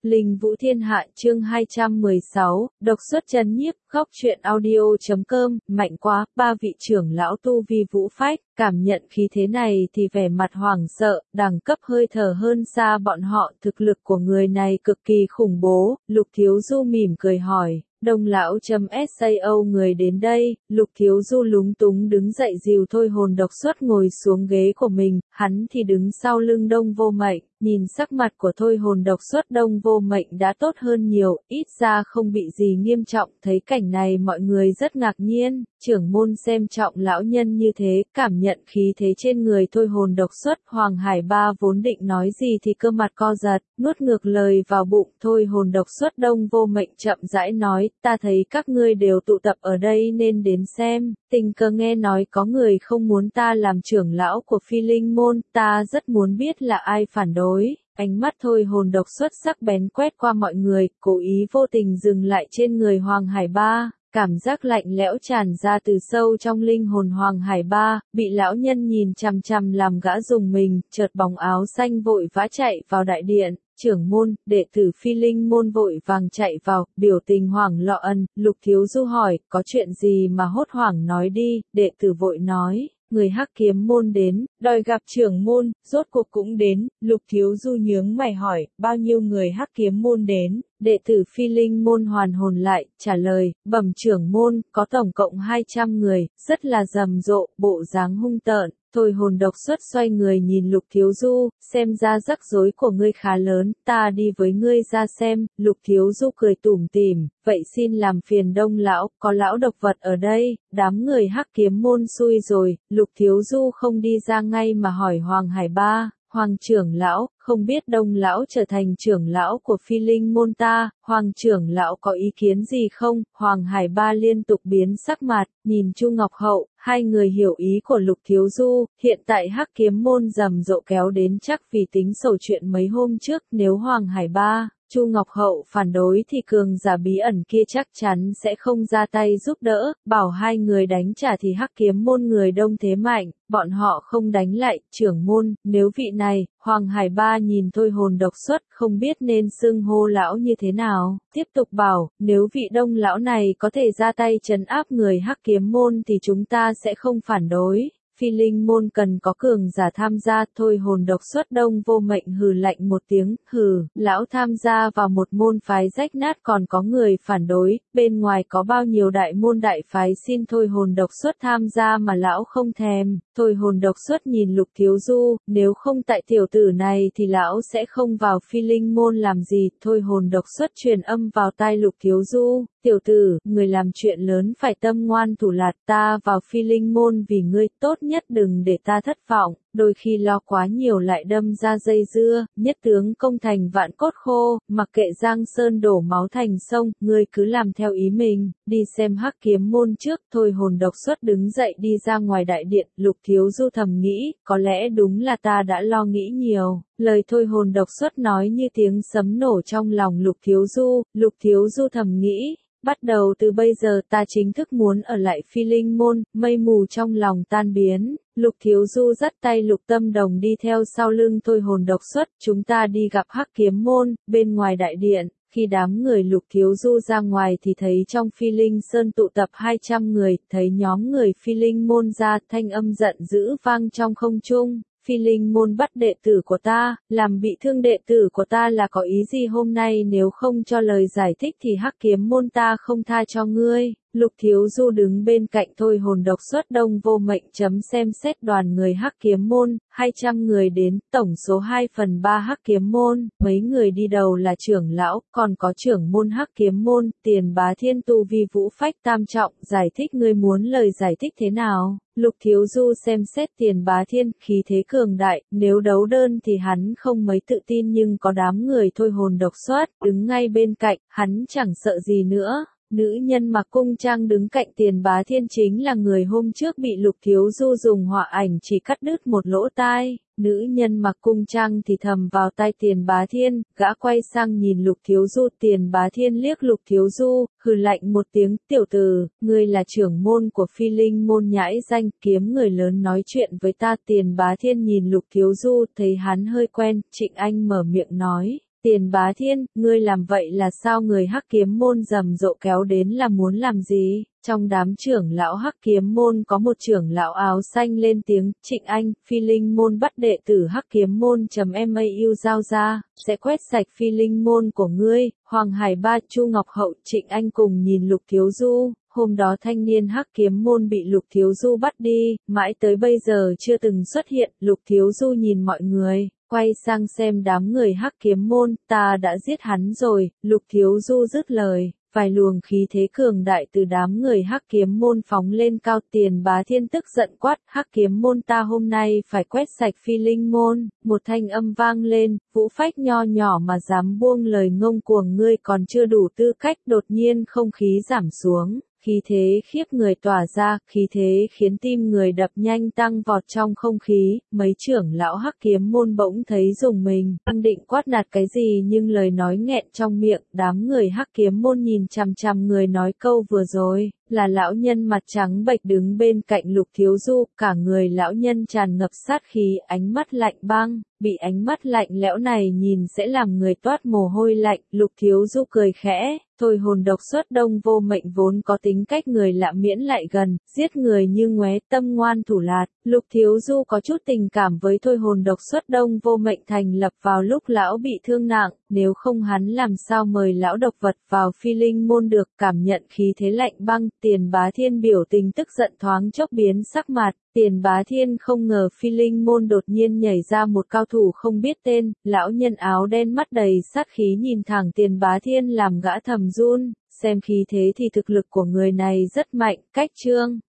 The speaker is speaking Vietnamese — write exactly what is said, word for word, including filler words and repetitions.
Linh Vũ Thiên Hạ chương hai trăm mười sáu, độc xuất chân nhiếp, góc truyện audio.com, mạnh quá, ba vị trưởng lão tu vi vũ phách, cảm nhận khí thế này thì vẻ mặt hoảng sợ, đẳng cấp hơi thở hơn xa bọn họ, thực lực của người này cực kỳ khủng bố, Lục Thiếu Du mỉm cười hỏi. Đông lão chấm sao người đến đây, Lục Thiếu Du lúng túng đứng dậy dìu Thôi Hồn độc xuất ngồi xuống ghế của mình, hắn thì đứng sau lưng Đông Vô Mệnh, nhìn sắc mặt của Thôi Hồn độc xuất Đông Vô Mệnh đã tốt hơn nhiều, ít ra không bị gì nghiêm trọng, thấy cảnh này mọi người rất ngạc nhiên, trưởng môn xem trọng lão nhân như thế, cảm nhận khí thế trên người Thôi Hồn độc xuất, Hoàng Hải Ba vốn định nói gì thì cơ mặt co giật, nuốt ngược lời vào bụng, Thôi Hồn độc xuất Đông Vô Mệnh chậm rãi nói, ta thấy các ngươi đều tụ tập ở đây nên đến xem, tình cờ nghe nói có người không muốn ta làm trưởng lão của Phi Linh môn, ta rất muốn biết là ai phản đối. Ánh mắt Thôi Hồn độc xuất sắc bén quét qua mọi người, cố ý vô tình dừng lại trên người Hoàng Hải Ba, cảm giác lạnh lẽo tràn ra từ sâu trong linh hồn Hoàng Hải Ba, bị lão nhân nhìn chằm chằm làm gã rùng mình, chợt bóng áo xanh vội vã chạy vào đại điện. Trưởng môn, đệ tử Phi Linh môn vội vàng chạy vào, biểu tình hoảng loạn, Lục Thiếu Du hỏi, có chuyện gì mà hốt hoảng nói đi, đệ tử vội nói, người Hắc Kiếm môn đến, đòi gặp trưởng môn, rốt cuộc cũng đến, Lục Thiếu Du nhướng mày hỏi, bao nhiêu người Hắc Kiếm môn đến, đệ tử Phi Linh môn hoàn hồn lại, trả lời, bẩm trưởng môn, có tổng cộng hai trăm người, rất là rầm rộ, bộ dáng hung tợn. Thôi Hồn độc xuất xoay người nhìn Lục Thiếu Du, xem ra rắc rối của ngươi khá lớn, ta đi với ngươi ra xem, Lục Thiếu Du cười tủm tỉm, vậy xin làm phiền Đông lão, có lão độc vật ở đây, đám người Hắc Kiếm môn xui rồi, Lục Thiếu Du không đi ra ngay mà hỏi Hoàng Hải Ba. Hoàng trưởng lão, không biết Đông lão trở thành trưởng lão của Phi Linh môn ta, Hoàng trưởng lão có ý kiến gì không? Hoàng Hải Ba liên tục biến sắc mặt, nhìn Chu Ngọc Hậu, hai người hiểu ý của Lục Thiếu Du, hiện tại Hắc Kiếm môn rầm rộ kéo đến chắc vì tính sổ chuyện mấy hôm trước, nếu Hoàng Hải Ba, Chu Ngọc Hậu phản đối thì cường giả bí ẩn kia chắc chắn sẽ không ra tay giúp đỡ, bảo hai người đánh trả thì Hắc Kiếm môn người đông thế mạnh, bọn họ không đánh lại, trưởng môn, nếu vị này, Hoàng Hải Ba nhìn Thôi Hồn độc xuất, không biết nên xưng hô lão như thế nào, tiếp tục bảo, nếu vị Đông lão này có thể ra tay trấn áp người Hắc Kiếm môn thì chúng ta sẽ không phản đối. Phi Linh môn cần có cường giả tham gia, Thôi Hồn độc xuất Đông Vô Mệnh hừ lạnh một tiếng, hừ, lão tham gia vào một môn phái rách nát còn có người phản đối, bên ngoài có bao nhiêu đại môn đại phái xin Thôi Hồn độc xuất tham gia mà lão không thèm. Thôi Hồn độc xuất nhìn Lục Thiếu Du, nếu không tại tiểu tử này thì lão sẽ không vào Phi Linh môn làm gì, Thôi Hồn độc xuất truyền âm vào tai Lục Thiếu Du. Tiểu tử, người làm chuyện lớn phải tâm ngoan thủ lạt, ta vào Phi Linh môn vì ngươi, tốt nhất đừng để ta thất vọng, đôi khi lo quá nhiều lại đâm ra dây dưa, nhất tướng công thành vạn cốt khô, mặc kệ Giang Sơn đổ máu thành sông, ngươi cứ làm theo ý mình, đi xem Hắc Kiếm môn trước. Thôi Hồn độc xuất đứng dậy đi ra ngoài đại điện, Lục Thiếu Du thầm nghĩ, có lẽ đúng là ta đã lo nghĩ nhiều. Lời Thôi Hồn độc xuất nói như tiếng sấm nổ trong lòng Lục Thiếu Du, Lục Thiếu Du thầm nghĩ. Bắt đầu từ bây giờ ta chính thức muốn ở lại Phi Linh môn, mây mù trong lòng tan biến, Lục Thiếu Du dắt tay Lục Tâm Đồng đi theo sau lưng Thôi Hồn độc xuất, chúng ta đi gặp Hắc Kiếm môn, bên ngoài đại điện, khi đám người Lục Thiếu Du ra ngoài thì thấy trong Phi Linh Sơn tụ tập hai trăm người, thấy nhóm người Phi Linh môn ra, thanh âm giận dữ vang trong không trung. Phi Linh môn bắt đệ tử của ta, làm bị thương đệ tử của ta là có ý gì hôm nay nếu không cho lời giải thích thì Hắc Kiếm môn ta không tha cho ngươi. Lục Thiếu Du đứng bên cạnh Thôi Hồn độc xuất Đông Vô Mệnh chấm xem xét đoàn người Hắc Kiếm môn, hai trăm người đến, tổng số hai phần ba Hắc Kiếm môn, mấy người đi đầu là trưởng lão, còn có trưởng môn Hắc Kiếm môn, Tiền Bá Thiên tu vi vũ phách tam trọng, giải thích ngươi muốn lời giải thích thế nào? Lục Thiếu Du xem xét Tiền Bá Thiên, khí thế cường đại, nếu đấu đơn thì hắn không mấy tự tin nhưng có đám người Thôi Hồn độc xuất, đứng ngay bên cạnh, hắn chẳng sợ gì nữa. Nữ nhân mặc cung trang đứng cạnh Tiền Bá Thiên chính là người hôm trước bị Lục Thiếu Du dùng họa ảnh chỉ cắt đứt một lỗ tai. Nữ nhân mặc cung trang thì thầm vào tai Tiền Bá Thiên, gã quay sang nhìn Lục Thiếu Du. Tiền Bá Thiên liếc Lục Thiếu Du, hừ lạnh một tiếng, tiểu tử, ngươi là trưởng môn của Phi Linh môn nhãi danh, kiếm người lớn nói chuyện với ta. Tiền Bá Thiên nhìn Lục Thiếu Du, thấy hắn hơi quen, Trịnh Anh mở miệng nói. Tiền Bá Thiên, ngươi làm vậy là sao? Người Hắc Kiếm môn rầm rộ kéo đến là muốn làm gì? Trong đám trưởng lão Hắc Kiếm môn có một trưởng lão áo xanh lên tiếng, Trịnh Anh, Phi Linh môn bắt đệ tử Hắc Kiếm môn .mau giao ra, sẽ quét sạch Phi Linh môn của ngươi. Hoàng Hải Ba, Chu Ngọc Hậu, Trịnh Anh cùng nhìn Lục Thiếu Du. Hôm đó thanh niên Hắc Kiếm môn bị Lục Thiếu Du bắt đi, mãi tới bây giờ chưa từng xuất hiện. Lục Thiếu Du nhìn mọi người, quay sang xem đám người Hắc Kiếm môn, ta đã giết hắn rồi. Lục Thiếu Du dứt lời, vài luồng khí thế cường đại từ đám người Hắc Kiếm môn phóng lên cao. Tiền Bá Thiên tức giận quát, Hắc Kiếm môn ta hôm nay phải quét sạch Phi Linh môn. Một thanh âm vang lên, Vũ Phách nho nhỏ mà dám buông lời ngông cuồng, ngươi còn chưa đủ tư cách. Đột nhiên không khí giảm xuống, khí thế khiếp người tỏa ra, khí thế khiến tim người đập nhanh tăng vọt trong không khí. Mấy trưởng lão Hắc Kiếm môn bỗng thấy rùng mình, đang định quát nạt cái gì nhưng lời nói nghẹn trong miệng. Đám người Hắc Kiếm môn nhìn chằm chằm người nói câu vừa rồi, là lão nhân mặt trắng bệch đứng bên cạnh Lục Thiếu Du, cả người lão nhân tràn ngập sát khí, ánh mắt lạnh băng, bị ánh mắt lạnh lẽo này nhìn sẽ làm người toát mồ hôi lạnh. Lục Thiếu Du cười khẽ, thôi hồn độc xuất đông vô mệnh vốn có tính cách người lạ miễn lại gần, giết người như ngoé, tâm ngoan thủ lạt. Lục Thiếu Du có chút tình cảm với thôi hồn độc xuất đông vô mệnh thành lập vào lúc lão bị thương nặng, nếu không hắn làm sao mời lão độc vật vào Phi Linh môn được. Cảm nhận khí thế lạnh băng, Tiền Bá Thiên biểu tình tức giận thoáng chốc biến sắc mặt. Tiền Bá Thiên không ngờ Phi Linh môn đột nhiên nhảy ra một cao thủ không biết tên, lão nhân áo đen mắt đầy sát khí nhìn thẳng Tiền Bá Thiên làm gã thầm run, xem khí thế thì thực lực của người này rất mạnh. Cách chương